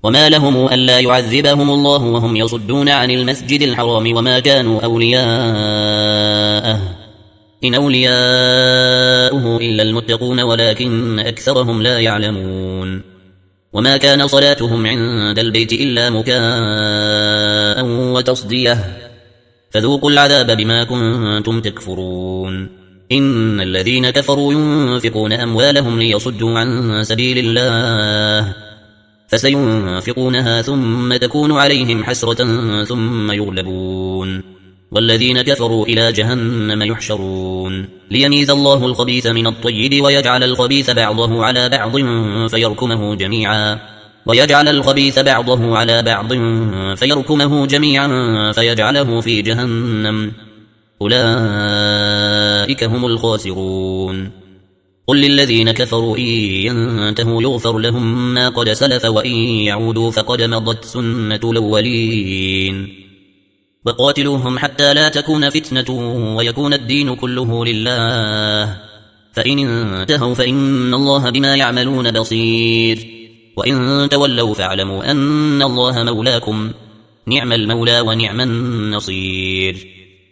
وما لهم ألا يعذبهم الله وهم يصدون عن المسجد الحرام وما كانوا أولياءه إن أولياؤه إلا المتقون ولكن أكثرهم لا يعلمون وما كان صلاتهم عند البيت إلا مكاء وتصديه فذوقوا العذاب بما كنتم تكفرون إن الذين كفروا ينفقون أموالهم ليصدوا عن سبيل الله فسينفقونها ثم تكون عليهم حسرة ثم يغلبون والذين كفروا إلى جهنم يحشرون ليميز الله الخبيث من الطيب ويجعل الخبيث بعضه على بعض فيركمه جميعا فيجعله في جهنم أولئك هم الخاسرون قل للذين كفروا إن ينتهوا يغفر لهم ما قد سلف وإن يعودوا فقد مضت سنة الأولين وقاتلوهم حتى لا تكون فتنة ويكون الدين كله لله فإن انتهوا فإن الله بما يعملون بصير وإن تولوا فاعلموا أن الله مولاكم نعم المولى ونعم النصير